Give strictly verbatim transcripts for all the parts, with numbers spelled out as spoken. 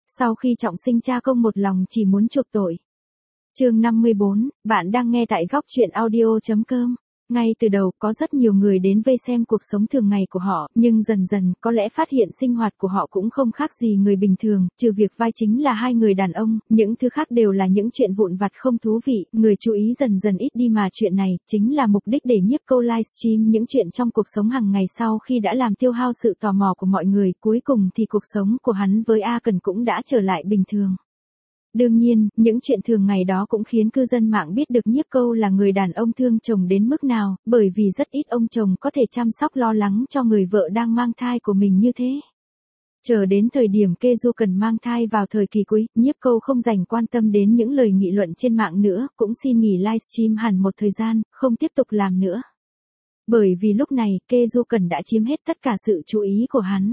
Sau khi trọng sinh cha công một lòng chỉ muốn chuộc tội. Chương năm mươi bốn, bạn đang nghe tại góc truyện audio.com. Ngay từ đầu có rất nhiều người đến vây xem cuộc sống thường ngày của họ, nhưng dần dần có lẽ phát hiện sinh hoạt của họ cũng không khác gì người bình thường, trừ việc vai chính là hai người đàn ông, những thứ khác đều là những chuyện vụn vặt không thú vị, người chú ý dần dần ít đi mà chuyện này chính là mục đích để Nhiếp Câu livestream những chuyện trong cuộc sống hàng ngày sau khi đã làm tiêu hao sự tò mò của mọi người, cuối cùng thì cuộc sống của hắn với A Cần cũng đã trở lại bình thường. Đương nhiên, những chuyện thường ngày đó cũng khiến cư dân mạng biết được Nhiếp Câu là người đàn ông thương chồng đến mức nào, bởi vì rất ít ông chồng có thể chăm sóc lo lắng cho người vợ đang mang thai của mình như thế. Chờ đến thời điểm Kê Du Cần mang thai vào thời kỳ cuối, Nhiếp Câu không dành quan tâm đến những lời nghị luận trên mạng nữa, cũng xin nghỉ livestream hẳn một thời gian, không tiếp tục làm nữa. Bởi vì lúc này, Kê Du Cần đã chiếm hết tất cả sự chú ý của hắn.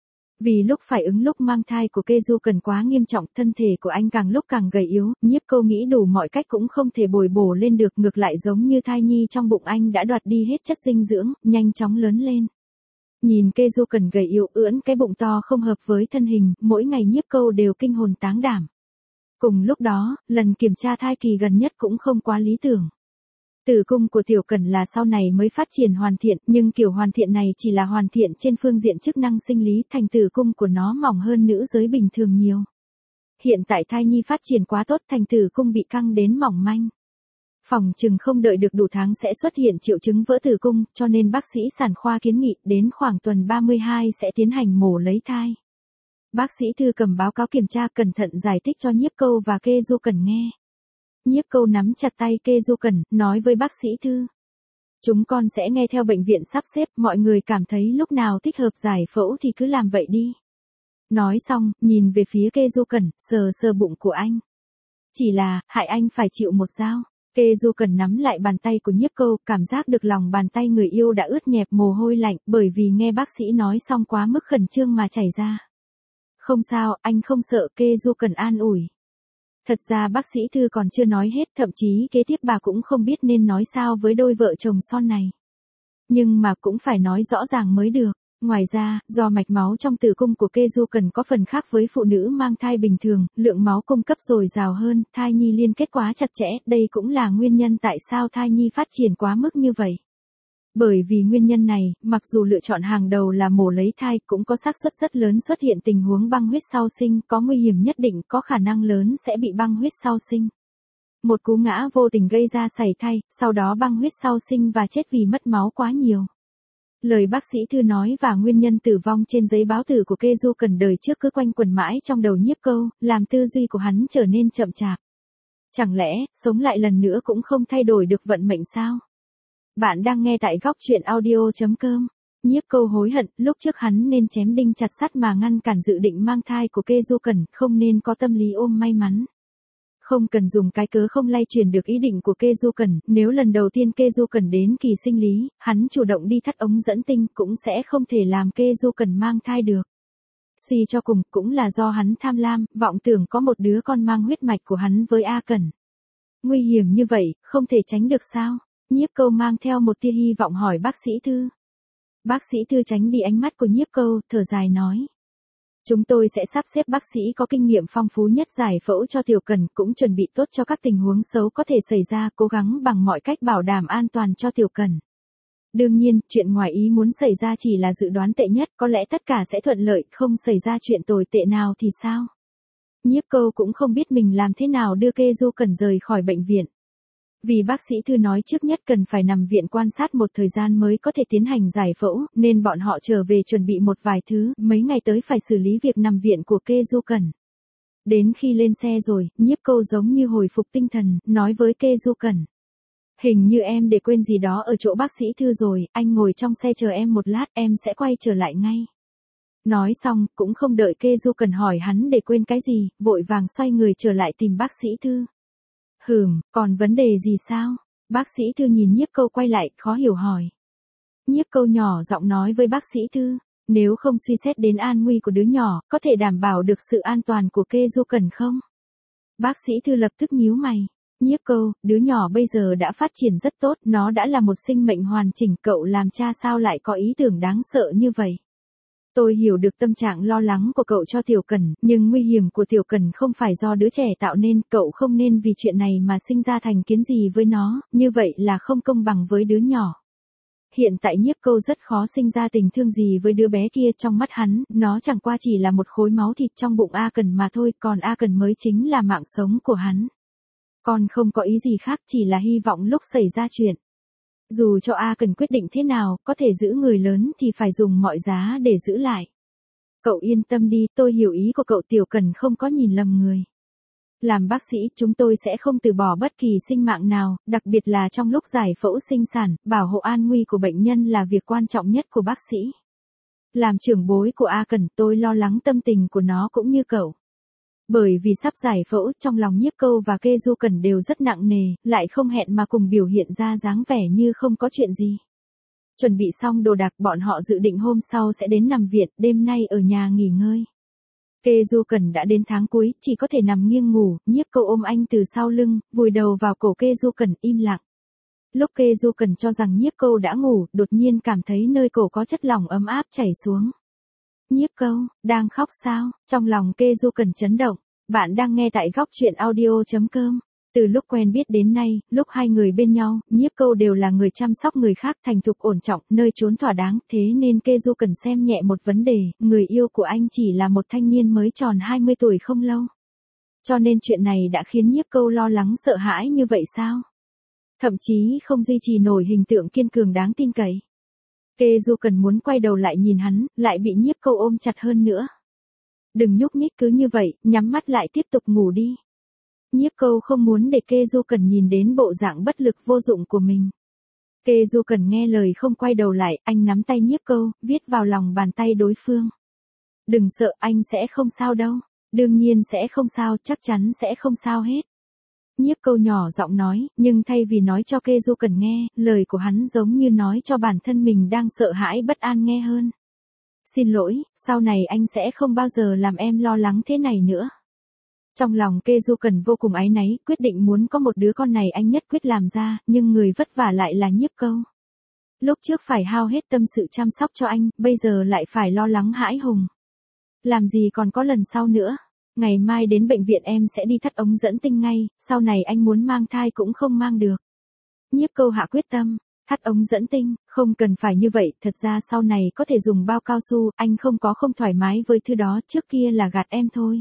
Vì lúc phải ứng lúc mang thai của Kê Du Cần quá nghiêm trọng, thân thể của anh càng lúc càng gầy yếu, Nhiếp Câu nghĩ đủ mọi cách cũng không thể bồi bổ lên được, ngược lại giống như thai nhi trong bụng anh đã đoạt đi hết chất dinh dưỡng, nhanh chóng lớn lên. Nhìn Kê Du Cần gầy yếu ưỡn cái bụng to không hợp với thân hình, mỗi ngày Nhiếp Câu đều kinh hồn táng đảm. Cùng lúc đó, lần kiểm tra thai kỳ gần nhất cũng không quá lý tưởng. Tử cung của Tiểu Cần là sau này mới phát triển hoàn thiện, nhưng kiểu hoàn thiện này chỉ là hoàn thiện trên phương diện chức năng sinh lý, thành tử cung của nó mỏng hơn nữ giới bình thường nhiều. Hiện tại thai nhi phát triển quá tốt, thành tử cung bị căng đến mỏng manh. Phòng chừng không đợi được đủ tháng sẽ xuất hiện triệu chứng vỡ tử cung, cho nên bác sĩ sản khoa kiến nghị đến khoảng tuần ba mươi hai sẽ tiến hành mổ lấy thai. Bác sĩ Thư cầm báo cáo kiểm tra cẩn thận giải thích cho Nhiếp Câu và Kê Du Cần nghe. Nhiếp Câu nắm chặt tay Kê Du Cần, nói với bác sĩ Thư. Chúng con sẽ nghe theo bệnh viện sắp xếp, mọi người cảm thấy lúc nào thích hợp giải phẫu thì cứ làm vậy đi. Nói xong, nhìn về phía Kê Du Cần, sờ sờ bụng của anh. Chỉ là, hại anh phải chịu một dao. Kê Du Cần nắm lại bàn tay của Nhiếp Câu, cảm giác được lòng bàn tay người yêu đã ướt nhẹp mồ hôi lạnh, bởi vì nghe bác sĩ nói xong quá mức khẩn trương mà chảy ra. Không sao, anh không sợ, Kê Du Cần an ủi. Thật ra bác sĩ Thư còn chưa nói hết, thậm chí kế tiếp bà cũng không biết nên nói sao với đôi vợ chồng son này. Nhưng mà cũng phải nói rõ ràng mới được. Ngoài ra, do mạch máu trong tử cung của Kê Du Cần có phần khác với phụ nữ mang thai bình thường, lượng máu cung cấp dồi dào hơn, thai nhi liên kết quá chặt chẽ, đây cũng là nguyên nhân tại sao thai nhi phát triển quá mức như vậy. Bởi vì nguyên nhân này, mặc dù lựa chọn hàng đầu là mổ lấy thai, cũng có xác suất rất lớn xuất hiện tình huống băng huyết sau sinh, có nguy hiểm nhất định, có khả năng lớn sẽ bị băng huyết sau sinh. Một cú ngã vô tình gây ra sảy thai, sau đó băng huyết sau sinh và chết vì mất máu quá nhiều. Lời bác sĩ Thư nói và nguyên nhân tử vong trên giấy báo tử của Kê Du Cần đời trước cứ quanh quẩn mãi trong đầu Nhiếp Câu, làm tư duy của hắn trở nên chậm chạp. Chẳng lẽ, sống lại lần nữa cũng không thay đổi được vận mệnh sao? Bạn đang nghe tại góc truyện audio.com. Nhiếp Câu hối hận, lúc trước hắn nên chém đinh chặt sắt mà ngăn cản dự định mang thai của Kê Du Cần, không nên có tâm lý ôm may mắn. Không cần dùng cái cớ không lay truyền được ý định của Kê Du Cần, nếu lần đầu tiên Kê Du Cần đến kỳ sinh lý, hắn chủ động đi thắt ống dẫn tinh cũng sẽ không thể làm Kê Du Cần mang thai được. Suy cho cùng, cũng là do hắn tham lam, vọng tưởng có một đứa con mang huyết mạch của hắn với A Cần. Nguy hiểm như vậy, không thể tránh được sao? Nhiếp Câu mang theo một tia hy vọng hỏi bác sĩ Thư. Bác sĩ Thư tránh đi ánh mắt của Nhiếp Câu, thở dài nói. Chúng tôi sẽ sắp xếp bác sĩ có kinh nghiệm phong phú nhất giải phẫu cho Tiểu Cần, cũng chuẩn bị tốt cho các tình huống xấu có thể xảy ra, cố gắng bằng mọi cách bảo đảm an toàn cho Tiểu Cần. Đương nhiên, chuyện ngoài ý muốn xảy ra chỉ là dự đoán tệ nhất, có lẽ tất cả sẽ thuận lợi, không xảy ra chuyện tồi tệ nào thì sao? Nhiếp Câu cũng không biết mình làm thế nào đưa Kê Du Cần rời khỏi bệnh viện. Vì bác sĩ Thư nói trước nhất cần phải nằm viện quan sát một thời gian mới có thể tiến hành giải phẫu, nên bọn họ trở về chuẩn bị một vài thứ, mấy ngày tới phải xử lý việc nằm viện của Kê Du Cần. Đến khi lên xe rồi, Nhiếp Câu giống như hồi phục tinh thần, nói với Kê Du Cần. Hình như em để quên gì đó ở chỗ bác sĩ Thư rồi, anh ngồi trong xe chờ em một lát, em sẽ quay trở lại ngay. Nói xong, cũng không đợi Kê Du Cần hỏi hắn để quên cái gì, vội vàng xoay người trở lại tìm bác sĩ Thư. Hừm, còn vấn đề gì sao? Bác sĩ Thư nhìn Nhiếp Câu quay lại, khó hiểu hỏi. Nhiếp Câu nhỏ giọng nói với bác sĩ Thư, nếu không suy xét đến an nguy của đứa nhỏ, có thể đảm bảo được sự an toàn của Kê Du Cần không? Bác sĩ Thư lập tức nhíu mày. Nhiếp Câu, đứa nhỏ bây giờ đã phát triển rất tốt, nó đã là một sinh mệnh hoàn chỉnh, cậu làm cha sao lại có ý tưởng đáng sợ như vậy? Tôi hiểu được tâm trạng lo lắng của cậu cho Tiểu Cẩn, nhưng nguy hiểm của Tiểu Cẩn không phải do đứa trẻ tạo nên, cậu không nên vì chuyện này mà sinh ra thành kiến gì với nó, như vậy là không công bằng với đứa nhỏ. Hiện tại Nhiếp Câu rất khó sinh ra tình thương gì với đứa bé kia, trong mắt hắn, nó chẳng qua chỉ là một khối máu thịt trong bụng A Cần mà thôi, còn A Cần mới chính là mạng sống của hắn. Con không có ý gì khác, chỉ là hy vọng lúc xảy ra chuyện. Dù cho A Cần quyết định thế nào, có thể giữ người lớn thì phải dùng mọi giá để giữ lại. Cậu yên tâm đi, tôi hiểu ý của cậu. Tiểu Cần không có nhìn lầm người. Làm bác sĩ, chúng tôi sẽ không từ bỏ bất kỳ sinh mạng nào, đặc biệt là trong lúc giải phẫu sinh sản, bảo hộ an nguy của bệnh nhân là việc quan trọng nhất của bác sĩ. Làm trưởng bối của A Cần, tôi lo lắng tâm tình của nó cũng như cậu. Bởi vì sắp giải phẫu, trong lòng Nhiếp Câu và Kê Du Cần đều rất nặng nề, lại không hẹn mà cùng biểu hiện ra dáng vẻ như không có chuyện gì. Chuẩn bị xong đồ đạc, bọn họ dự định hôm sau sẽ đến nằm viện, đêm nay ở nhà nghỉ ngơi. Kê Du Cần đã đến tháng cuối, chỉ có thể nằm nghiêng ngủ, Nhiếp Câu ôm anh từ sau lưng, vùi đầu vào cổ Kê Du Cần im lặng. Lúc Kê Du Cần cho rằng Nhiếp Câu đã ngủ, đột nhiên cảm thấy nơi cổ có chất lỏng ấm áp chảy xuống. Nhiếp Câu, đang khóc sao? Trong lòng Kê Du Cần chấn động. Bạn đang nghe tại góc truyện audio chấm com. Từ lúc quen biết đến nay, lúc hai người bên nhau, Nhiếp Câu đều là người chăm sóc người khác, thành thục ổn trọng, nơi trốn thỏa đáng, thế nên Kê Du Cần xem nhẹ một vấn đề, người yêu của anh chỉ là một thanh niên mới tròn hai mươi tuổi không lâu. Cho nên chuyện này đã khiến Nhiếp Câu lo lắng sợ hãi như vậy sao? Thậm chí không duy trì nổi hình tượng kiên cường đáng tin cậy. Kê Du Cần muốn quay đầu lại nhìn hắn, lại bị Nhiếp Câu ôm chặt hơn nữa. Đừng nhúc nhích, cứ như vậy, nhắm mắt lại tiếp tục ngủ đi. Nhiếp Câu không muốn để Kê Du Cần nhìn đến bộ dạng bất lực vô dụng của mình. Kê Du Cần nghe lời không quay đầu lại, anh nắm tay Nhiếp Câu, viết vào lòng bàn tay đối phương. Đừng sợ, anh sẽ không sao đâu. Đương nhiên sẽ không sao, chắc chắn sẽ không sao hết. Nhiếp Câu nhỏ giọng nói, nhưng thay vì nói cho Kê Du Cần nghe, lời của hắn giống như nói cho bản thân mình đang sợ hãi bất an nghe hơn. Xin lỗi, sau này anh sẽ không bao giờ làm em lo lắng thế này nữa. Trong lòng Kê Du Cần vô cùng áy náy, quyết định muốn có một đứa con này anh nhất quyết làm ra, nhưng người vất vả lại là Nhiếp Câu. Lúc trước phải hao hết tâm sự chăm sóc cho anh, bây giờ lại phải lo lắng hãi hùng. Làm gì còn có lần sau nữa. Ngày mai đến bệnh viện em sẽ đi thắt ống dẫn tinh ngay, sau này anh muốn mang thai cũng không mang được. Nhiếp Câu hạ quyết tâm. Thắt ống dẫn tinh, không cần phải như vậy, thật ra sau này có thể dùng bao cao su, anh không có không thoải mái với thứ đó, trước kia là gạt em thôi.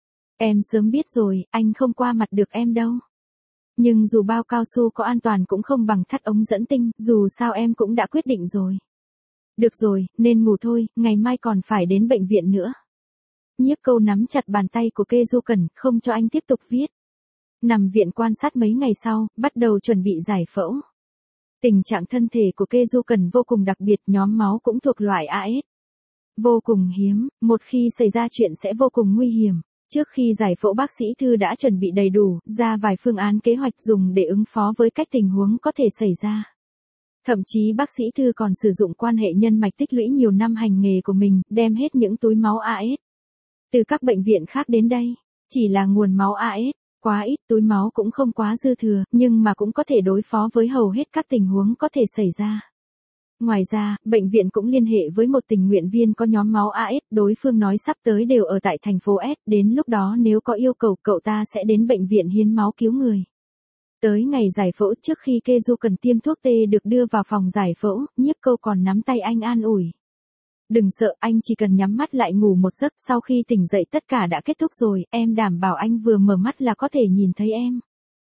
Em sớm biết rồi, anh không qua mặt được em đâu. Nhưng dù bao cao su có an toàn cũng không bằng thắt ống dẫn tinh, dù sao em cũng đã quyết định rồi. Được rồi, nên ngủ thôi, ngày mai còn phải đến bệnh viện nữa. Nhiếp Câu nắm chặt bàn tay của Kê Du Cần, không cho anh tiếp tục viết. Nằm viện quan sát mấy ngày sau, bắt đầu chuẩn bị giải phẫu. Tình trạng thân thể của Kê Du Cần vô cùng đặc biệt, nhóm máu cũng thuộc loại a ét. Vô cùng hiếm, một khi xảy ra chuyện sẽ vô cùng nguy hiểm. Trước khi giải phẫu bác sĩ Thư đã chuẩn bị đầy đủ, ra vài phương án kế hoạch dùng để ứng phó với các tình huống có thể xảy ra. Thậm chí bác sĩ Thư còn sử dụng quan hệ nhân mạch tích lũy nhiều năm hành nghề của mình, đem hết những túi máu a ét từ các bệnh viện khác đến đây. Chỉ là nguồn máu a ét quá ít, túi máu cũng không quá dư thừa, nhưng mà cũng có thể đối phó với hầu hết các tình huống có thể xảy ra. Ngoài ra, bệnh viện cũng liên hệ với một tình nguyện viên có nhóm máu a ét, đối phương nói sắp tới đều ở tại thành phố S, đến lúc đó nếu có yêu cầu cậu ta sẽ đến bệnh viện hiến máu cứu người. Tới ngày giải phẫu, trước khi Kê Du Cần tiêm thuốc tê được đưa vào phòng giải phẫu, Nhiếp Câu còn nắm tay anh an ủi. Đừng sợ, anh chỉ cần nhắm mắt lại ngủ một giấc, sau khi tỉnh dậy tất cả đã kết thúc rồi, em đảm bảo anh vừa mở mắt là có thể nhìn thấy em.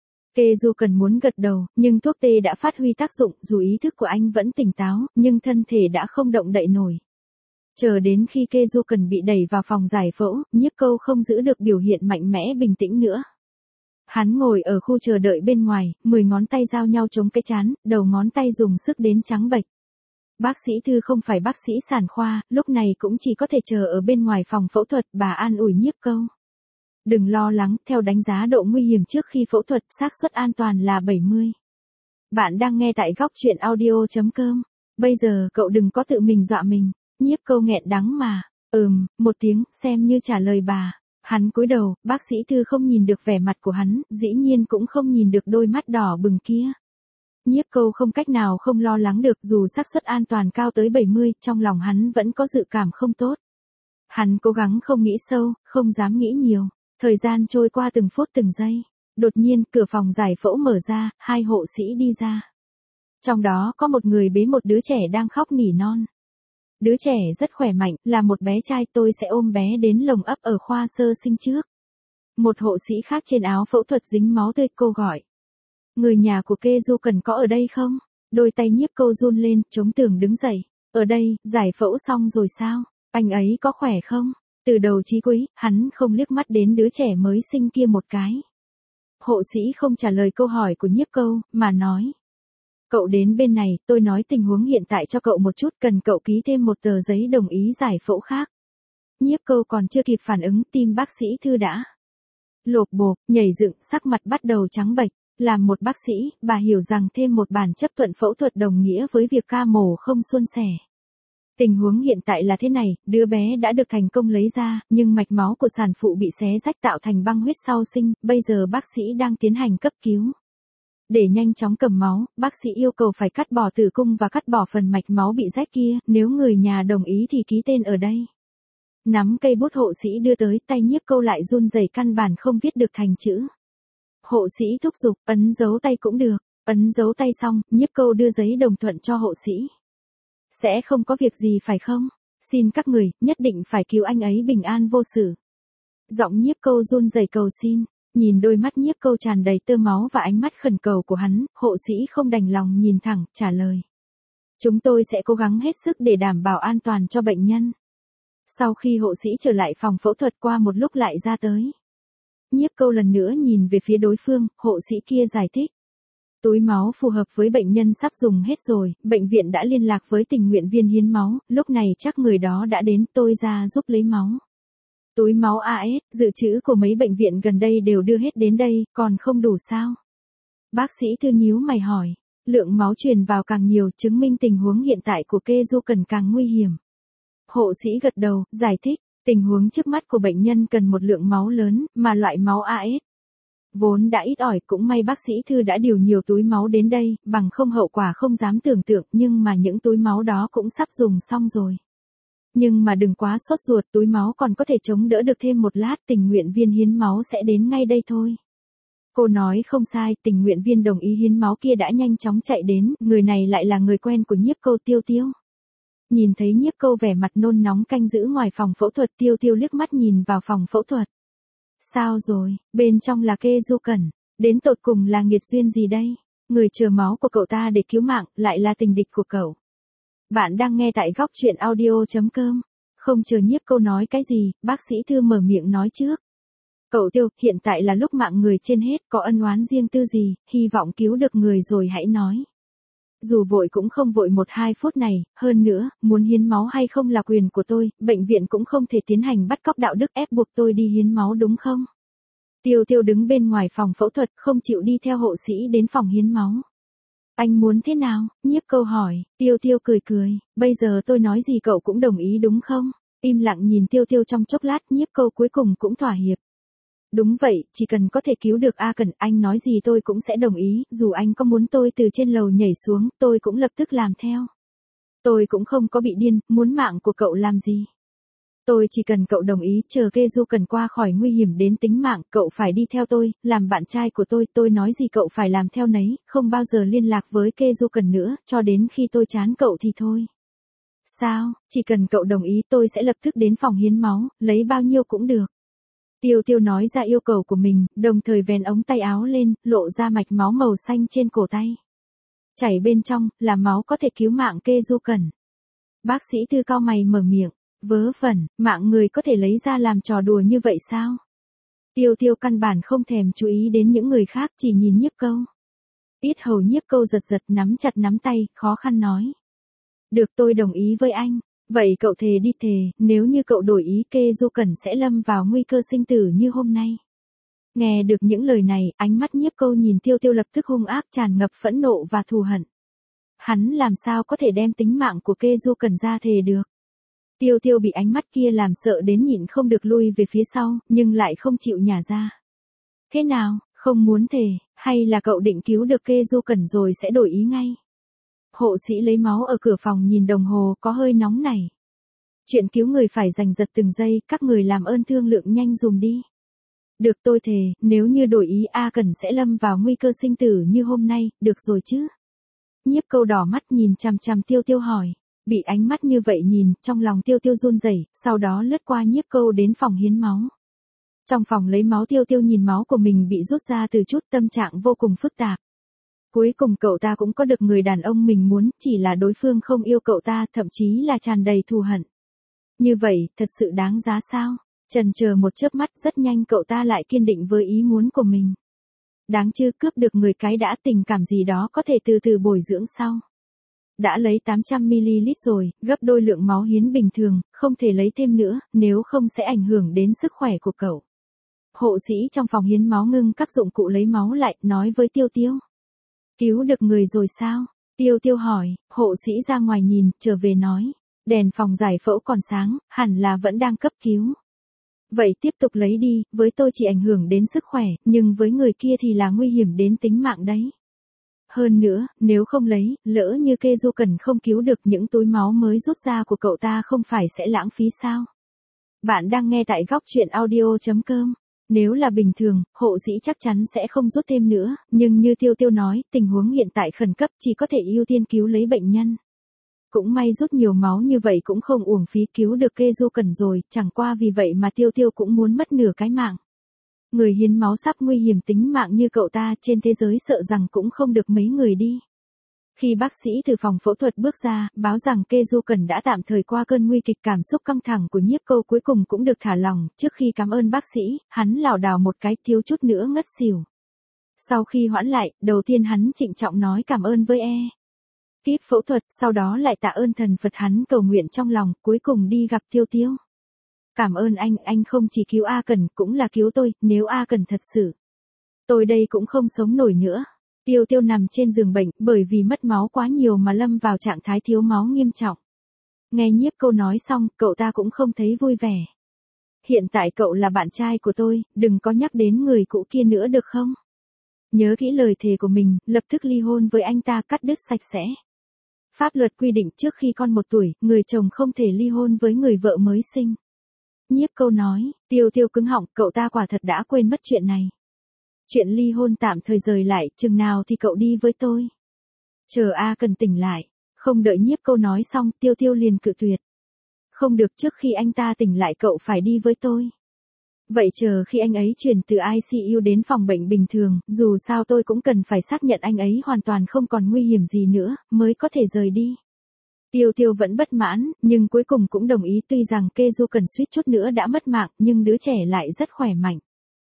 Kê Du Cần muốn gật đầu, nhưng thuốc tê đã phát huy tác dụng, dù ý thức của anh vẫn tỉnh táo, nhưng thân thể đã không động đậy nổi. Chờ đến khi Kê Du Cần bị đẩy vào phòng giải phẫu, Nhiếp Câu không giữ được biểu hiện mạnh mẽ bình tĩnh nữa. Hắn ngồi ở khu chờ đợi bên ngoài, mười ngón tay giao nhau chống cái trán, đầu ngón tay dùng sức đến trắng bệch. Bác sĩ Thư không phải bác sĩ sản khoa, lúc này cũng chỉ có thể chờ ở bên ngoài phòng phẫu thuật, bà an ủi Nhiếp Câu. Đừng lo lắng, theo đánh giá độ nguy hiểm trước khi phẫu thuật, xác suất an toàn là bảy mươi. Bạn đang nghe tại góc truyện audio chấm com. Bây giờ cậu đừng có tự mình dọa mình. Nhiếp Câu nghẹn đắng mà. Ừm, một tiếng, xem như trả lời bà. Hắn cúi đầu, bác sĩ Thư không nhìn được vẻ mặt của hắn, dĩ nhiên cũng không nhìn được đôi mắt đỏ bừng kia. Nhiếp Câu không cách nào không lo lắng được, dù xác suất an toàn cao tới bảy mươi, trong lòng hắn vẫn có dự cảm không tốt. Hắn cố gắng không nghĩ sâu, không dám nghĩ nhiều. Thời gian trôi qua từng phút từng giây. Đột nhiên, cửa phòng giải phẫu mở ra, hai hộ sĩ đi ra. Trong đó có một người bế một đứa trẻ đang khóc nỉ non. Đứa trẻ rất khỏe mạnh, là một bé trai, tôi sẽ ôm bé đến lồng ấp ở khoa sơ sinh trước. Một hộ sĩ khác trên áo phẫu thuật dính máu tươi, cô gọi. Người nhà của Kê Du Cần có ở đây không? Đôi tay Nhiếp Câu run lên, chống tường đứng dậy. Ở đây, giải phẫu xong rồi sao? Anh ấy có khỏe không? Từ đầu chí cuối, hắn không liếc mắt đến đứa trẻ mới sinh kia một cái. Hộ sĩ không trả lời câu hỏi của Nhiếp Câu, mà nói. Cậu đến bên này, tôi nói tình huống hiện tại cho cậu một chút, cần cậu ký thêm một tờ giấy đồng ý giải phẫu khác. Nhiếp Câu còn chưa kịp phản ứng, tim bác sĩ Thư đã lộp bộp, nhảy dựng, sắc mặt bắt đầu trắng bệch. Làm một bác sĩ, bà hiểu rằng thêm một bản chấp thuận phẫu thuật đồng nghĩa với việc ca mổ không suôn sẻ. Tình huống hiện tại là thế này, đứa bé đã được thành công lấy ra, nhưng mạch máu của sản phụ bị xé rách tạo thành băng huyết sau sinh, bây giờ bác sĩ đang tiến hành cấp cứu. Để nhanh chóng cầm máu, bác sĩ yêu cầu phải cắt bỏ tử cung và cắt bỏ phần mạch máu bị rách kia, nếu người nhà đồng ý thì ký tên ở đây. Nắm cây bút hộ sĩ đưa tới, tay Nhiếp Câu lại run rẩy, căn bản không viết được thành chữ. Hộ sĩ thúc giục, ấn dấu tay cũng được. Ấn dấu tay xong, Nhiếp Câu đưa giấy đồng thuận cho hộ sĩ. Sẽ không có việc gì phải không? Xin các người, nhất định phải cứu anh ấy bình an vô sự. Giọng Nhiếp Câu run rẩy cầu xin. Nhìn đôi mắt Nhiếp Câu tràn đầy tơ máu và ánh mắt khẩn cầu của hắn, hộ sĩ không đành lòng nhìn thẳng, trả lời. Chúng tôi sẽ cố gắng hết sức để đảm bảo an toàn cho bệnh nhân. Sau khi hộ sĩ trở lại phòng phẫu thuật, qua một lúc lại ra tới. Nhiếp Câu lần nữa nhìn về phía đối phương, hộ sĩ kia giải thích. Túi máu phù hợp với bệnh nhân sắp dùng hết rồi, bệnh viện đã liên lạc với tình nguyện viên hiến máu, lúc này chắc người đó đã đến, tôi ra giúp lấy máu. Túi máu a ét, dự trữ của mấy bệnh viện gần đây đều đưa hết đến đây, còn không đủ sao? Bác sĩ Thư nhíu mày hỏi, lượng máu truyền vào càng nhiều, chứng minh tình huống hiện tại của Kê Du Cần càng nguy hiểm. Hộ sĩ gật đầu, giải thích. Tình huống trước mắt của bệnh nhân cần một lượng máu lớn, mà loại máu a ét vốn đã ít ỏi, cũng may bác sĩ Thư đã điều nhiều túi máu đến đây, bằng không hậu quả không dám tưởng tượng, nhưng mà những túi máu đó cũng sắp dùng xong rồi. Nhưng mà đừng quá sốt ruột, túi máu còn có thể chống đỡ được thêm một lát, tình nguyện viên hiến máu sẽ đến ngay đây thôi. Cô nói không sai, tình nguyện viên đồng ý hiến máu kia đã nhanh chóng chạy đến, người này lại là người quen của Nhiếp Câu, Tiêu Tiêu. Nhìn thấy Nhiếp Câu vẻ mặt nôn nóng canh giữ ngoài phòng phẫu thuật, Tiêu Tiêu liếc mắt nhìn vào phòng phẫu thuật. Sao rồi, bên trong là Kê Du Cẩn, đến tột cùng là nghiệt duyên gì đây? Người chờ máu của cậu ta để cứu mạng, lại là tình địch của cậu. Bạn đang nghe tại góc truyện audio chấm com. Không chờ Nhiếp Câu nói cái gì, bác sĩ Thư mở miệng nói trước. Cậu Tiêu, hiện tại là lúc mạng người trên hết, có ân oán riêng tư gì, hy vọng cứu được người rồi hãy nói. Dù vội cũng không vội một hai phút này, hơn nữa, muốn hiến máu hay không là quyền của tôi, bệnh viện cũng không thể tiến hành bắt cóc đạo đức ép buộc tôi đi hiến máu đúng không? Tiêu Tiêu đứng bên ngoài phòng phẫu thuật, không chịu đi theo hộ sĩ đến phòng hiến máu. Anh muốn thế nào? Nhiếp Câu hỏi. Tiêu Tiêu cười cười, bây giờ tôi nói gì cậu cũng đồng ý đúng không? Im lặng nhìn Tiêu Tiêu trong chốc lát, Nhiếp Câu cuối cùng cũng thỏa hiệp. Đúng vậy, chỉ cần có thể cứu được A Cẩn, anh nói gì tôi cũng sẽ đồng ý, dù anh có muốn tôi từ trên lầu nhảy xuống, tôi cũng lập tức làm theo. Tôi cũng không có bị điên, muốn mạng của cậu làm gì. Tôi chỉ cần cậu đồng ý, chờ Kê Du Cần qua khỏi nguy hiểm đến tính mạng, cậu phải đi theo tôi, làm bạn trai của tôi, tôi nói gì cậu phải làm theo nấy, không bao giờ liên lạc với Kê Du Cần nữa, cho đến khi tôi chán cậu thì thôi. Sao, chỉ cần cậu đồng ý tôi sẽ lập tức đến phòng hiến máu, lấy bao nhiêu cũng được. Tiêu Tiêu nói ra yêu cầu của mình, đồng thời vén ống tay áo lên, lộ ra mạch máu màu xanh trên cổ tay. Chảy bên trong, là máu có thể cứu mạng Kê Du Cẩn. Bác sĩ Thư cau mày mở miệng, vớ vẩn, mạng người có thể lấy ra làm trò đùa như vậy sao? Tiêu Tiêu căn bản không thèm chú ý đến những người khác, chỉ nhìn Nhiếp Câu. Yết hầu Nhiếp Câu giật giật, nắm chặt nắm tay, khó khăn nói. Được, tôi đồng ý với anh. Vậy cậu thề đi, thề, nếu như cậu đổi ý Kê Du Cẩn sẽ lâm vào nguy cơ sinh tử như hôm nay. Nghe được những lời này, ánh mắt Nhiếp Câu nhìn Tiêu Tiêu lập tức hung ác, tràn ngập phẫn nộ và thù hận. Hắn làm sao có thể đem tính mạng của Kê Du Cẩn ra thề được. Tiêu Tiêu bị ánh mắt kia làm sợ đến nhịn không được lui về phía sau, nhưng lại không chịu nhả ra. Thế nào, không muốn thề, hay là cậu định cứu được Kê Du Cẩn rồi sẽ đổi ý ngay? Hộ sĩ lấy máu ở cửa phòng nhìn đồng hồ, có hơi nóng này. Chuyện cứu người phải giành giật từng giây, các người làm ơn thương lượng nhanh dùm đi. Được, tôi thề, nếu như đổi ý A Cẩn sẽ lâm vào nguy cơ sinh tử như hôm nay, được rồi chứ. Nhiếp Câu đỏ mắt nhìn chằm chằm Tiêu Tiêu hỏi. Bị ánh mắt như vậy nhìn, trong lòng Tiêu Tiêu run rẩy, sau đó lướt qua Nhiếp Câu đến phòng hiến máu. Trong phòng lấy máu, Tiêu Tiêu nhìn máu của mình bị rút ra từ chút, tâm trạng vô cùng phức tạp. Cuối cùng cậu ta cũng có được người đàn ông mình muốn, chỉ là đối phương không yêu cậu ta, thậm chí là tràn đầy thù hận. Như vậy, thật sự đáng giá sao? Chần chờ một chớp mắt, rất nhanh cậu ta lại kiên định với ý muốn của mình. Đáng chứ, cướp được người cái đã, tình cảm gì đó có thể từ từ bồi dưỡng sau. Đã lấy tám trăm mi li lít rồi, gấp đôi lượng máu hiến bình thường, không thể lấy thêm nữa, nếu không sẽ ảnh hưởng đến sức khỏe của cậu. Hộ sĩ trong phòng hiến máu ngưng các dụng cụ lấy máu lại, nói với Tiêu Tiêu. Cứu được người rồi sao? Tiêu Tiêu hỏi, hộ sĩ ra ngoài nhìn, trở về nói. Đèn phòng giải phẫu còn sáng, hẳn là vẫn đang cấp cứu. Vậy tiếp tục lấy đi, với tôi chỉ ảnh hưởng đến sức khỏe, nhưng với người kia thì là nguy hiểm đến tính mạng đấy. Hơn nữa, nếu không lấy, lỡ như Kê Du Cần không cứu được, những túi máu mới rút ra của cậu ta không phải sẽ lãng phí sao? Bạn đang nghe tại góc truyện audio chấm com. Nếu là bình thường, hộ sĩ chắc chắn sẽ không rút thêm nữa, nhưng như Tiêu Tiêu nói, tình huống hiện tại khẩn cấp, chỉ có thể ưu tiên cứu lấy bệnh nhân. Cũng may rút nhiều máu như vậy cũng không uổng phí, cứu được Kê Du Cần rồi, chẳng qua vì vậy mà Tiêu Tiêu cũng muốn mất nửa cái mạng. Người hiến máu sắp nguy hiểm tính mạng như cậu ta trên thế giới sợ rằng cũng không được mấy người đi. Khi bác sĩ từ phòng phẫu thuật bước ra, báo rằng Kê Du Cần đã tạm thời qua cơn nguy kịch, cảm xúc căng thẳng của Nhiếp Câu cuối cùng cũng được thả lỏng, trước khi cảm ơn bác sĩ, hắn lảo đảo một cái, thiếu chút nữa ngất xỉu. Sau khi hoãn lại, đầu tiên hắn trịnh trọng nói cảm ơn với e. Kíp phẫu thuật, sau đó lại tạ ơn thần Phật, hắn cầu nguyện trong lòng, cuối cùng đi gặp Tiêu Tiêu. Cảm ơn anh, anh không chỉ cứu A Cẩn, cũng là cứu tôi, nếu A Cẩn thật sự. Tôi đây cũng không sống nổi nữa. Tiêu Tiêu nằm trên giường bệnh, bởi vì mất máu quá nhiều mà lâm vào trạng thái thiếu máu nghiêm trọng. Nghe Nhiếp Câu nói xong, cậu ta cũng không thấy vui vẻ. Hiện tại cậu là bạn trai của tôi, đừng có nhắc đến người cũ kia nữa được không? Nhớ kỹ lời thề của mình, lập tức ly hôn với anh ta, cắt đứt sạch sẽ. Pháp luật quy định trước khi con một tuổi, người chồng không thể ly hôn với người vợ mới sinh. Nhiếp Câu nói, Tiêu Tiêu cứng họng, cậu ta quả thật đã quên mất chuyện này. Chuyện ly hôn tạm thời rời lại, chừng nào thì cậu đi với tôi. Chờ A Cần tỉnh lại. Không đợi Nhiếp Câu nói xong, Tiêu Tiêu liền cự tuyệt. Không được, trước khi anh ta tỉnh lại cậu phải đi với tôi. Vậy chờ khi anh ấy chuyển từ i xê u đến phòng bệnh bình thường, dù sao tôi cũng cần phải xác nhận anh ấy hoàn toàn không còn nguy hiểm gì nữa, mới có thể rời đi. Tiêu Tiêu vẫn bất mãn, nhưng cuối cùng cũng đồng ý, tuy rằng Kê Du Cần suýt chút nữa đã mất mạng, nhưng đứa trẻ lại rất khỏe mạnh.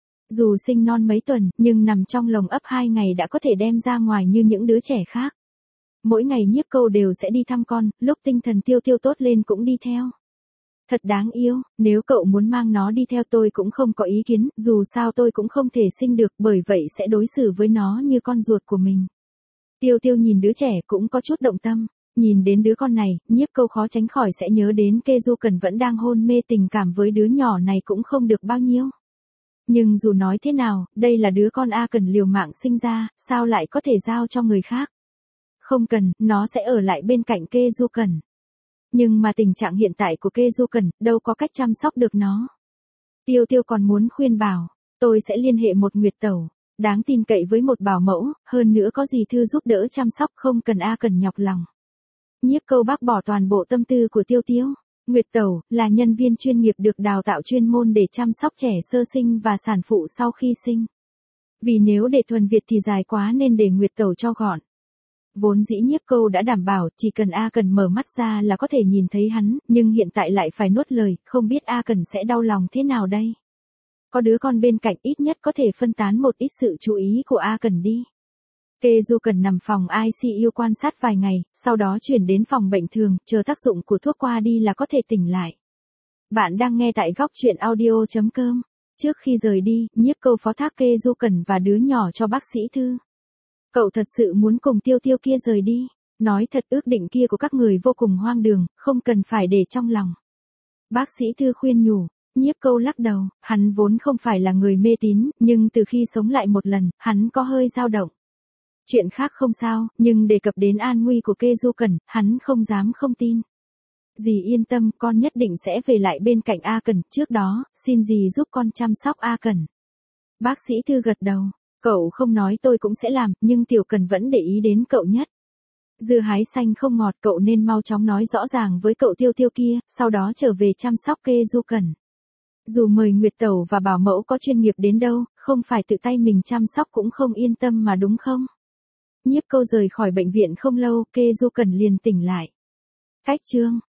Dù sinh non mấy tuần, nhưng nằm trong lồng ấp hai ngày đã có thể đem ra ngoài như những đứa trẻ khác. Mỗi ngày Nhiếp Câu đều sẽ đi thăm con, lúc tinh thần Tiêu Tiêu tốt lên cũng đi theo. Thật đáng yêu, nếu cậu muốn mang nó đi theo tôi cũng không có ý kiến, dù sao tôi cũng không thể sinh được, bởi vậy sẽ đối xử với nó như con ruột của mình. Tiêu Tiêu nhìn đứa trẻ cũng có chút động tâm, nhìn đến đứa con này, Nhiếp Câu khó tránh khỏi sẽ nhớ đến Kê Du Cần vẫn đang hôn mê, tình cảm với đứa nhỏ này cũng không được bao nhiêu. Nhưng dù nói thế nào, đây là đứa con A Cần liều mạng sinh ra, sao lại có thể giao cho người khác? Không cần, nó sẽ ở lại bên cạnh Kê Du Cần. Nhưng mà tình trạng hiện tại của Kê Du Cần, đâu có cách chăm sóc được nó. Tiêu Tiêu còn muốn khuyên bảo, tôi sẽ liên hệ một Nguyệt Tẩu, đáng tin cậy với một bảo mẫu, hơn nữa có gì Thư giúp đỡ chăm sóc, không cần A Cần nhọc lòng. Nhiếp Câu bác bỏ toàn bộ tâm tư của Tiêu Tiêu. Nguyệt Tẩu là nhân viên chuyên nghiệp được đào tạo chuyên môn để chăm sóc trẻ sơ sinh và sản phụ sau khi sinh. Vì nếu để thuần Việt thì dài quá nên để Nguyệt Tẩu cho gọn. Vốn dĩ Nhiếp Câu đã đảm bảo chỉ cần A Cần mở mắt ra là có thể nhìn thấy hắn, nhưng hiện tại lại phải nuốt lời, không biết A Cần sẽ đau lòng thế nào đây. Có đứa con bên cạnh ít nhất có thể phân tán một ít sự chú ý của A Cần đi. Kê Du Cần nằm phòng i xê u quan sát vài ngày, sau đó chuyển đến phòng bệnh thường, chờ tác dụng của thuốc qua đi là có thể tỉnh lại. Bạn đang nghe tại góc truyện audio chấm com. Trước khi rời đi, Nhiếp Câu phó thác Kê Du Cần và đứa nhỏ cho bác sĩ Thư. Cậu thật sự muốn cùng Tiêu Tiêu kia rời đi. Nói thật, ước định kia của các người vô cùng hoang đường, không cần phải để trong lòng. Bác sĩ Thư khuyên nhủ. Nhiếp Câu lắc đầu, hắn vốn không phải là người mê tín, nhưng từ khi sống lại một lần, hắn có hơi dao động. Chuyện khác không sao, nhưng đề cập đến an nguy của Kê Du Cần, hắn không dám không tin. Dì yên tâm, con nhất định sẽ về lại bên cạnh A Cần, trước đó, xin dì giúp con chăm sóc A Cần. Bác sĩ Thư gật đầu, cậu không nói tôi cũng sẽ làm, nhưng Tiểu Cần vẫn để ý đến cậu nhất. Dưa hái xanh không ngọt, cậu nên mau chóng nói rõ ràng với cậu Tiêu Tiêu kia, sau đó trở về chăm sóc Kê Du Cần. Dù mời Nguyệt Tẩu và bảo mẫu có chuyên nghiệp đến đâu, không phải tự tay mình chăm sóc cũng không yên tâm mà đúng không? Nhiếp Câu rời khỏi bệnh viện không lâu, Kê Du Cần liền tỉnh lại. Cách chương